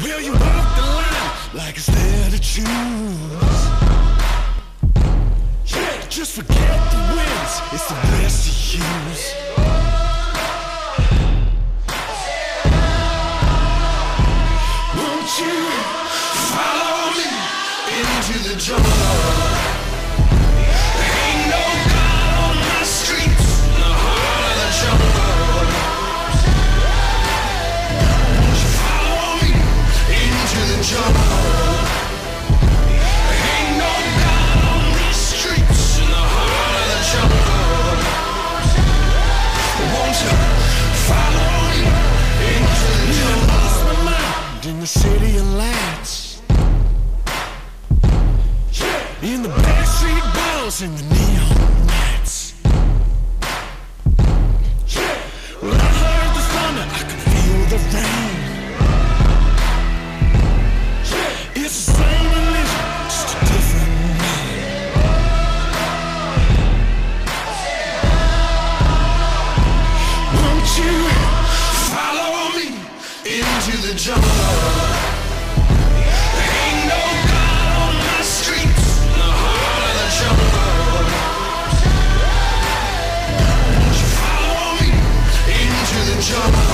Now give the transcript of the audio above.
Will you walk the line like it's there to choose? Yeah, just forget the wins, it's the rest you use. Won't you follow me into the jungle? Ain't no God on my streets, in the heart of the jungle. Won't you follow me into the jungle? Ain't no God on these streets, in the heart of the jungle. Won't you follow me into the jungle? Lost my mind in the city of lights, in the backstreet balls and the neon lights. Well, I heard the thunder, I could feel the rain. It's the same religion, just a different name. Won't you follow me into the jungle? Ain't no God on my streets, in the heart of the jungle. Won't you follow me into the jungle?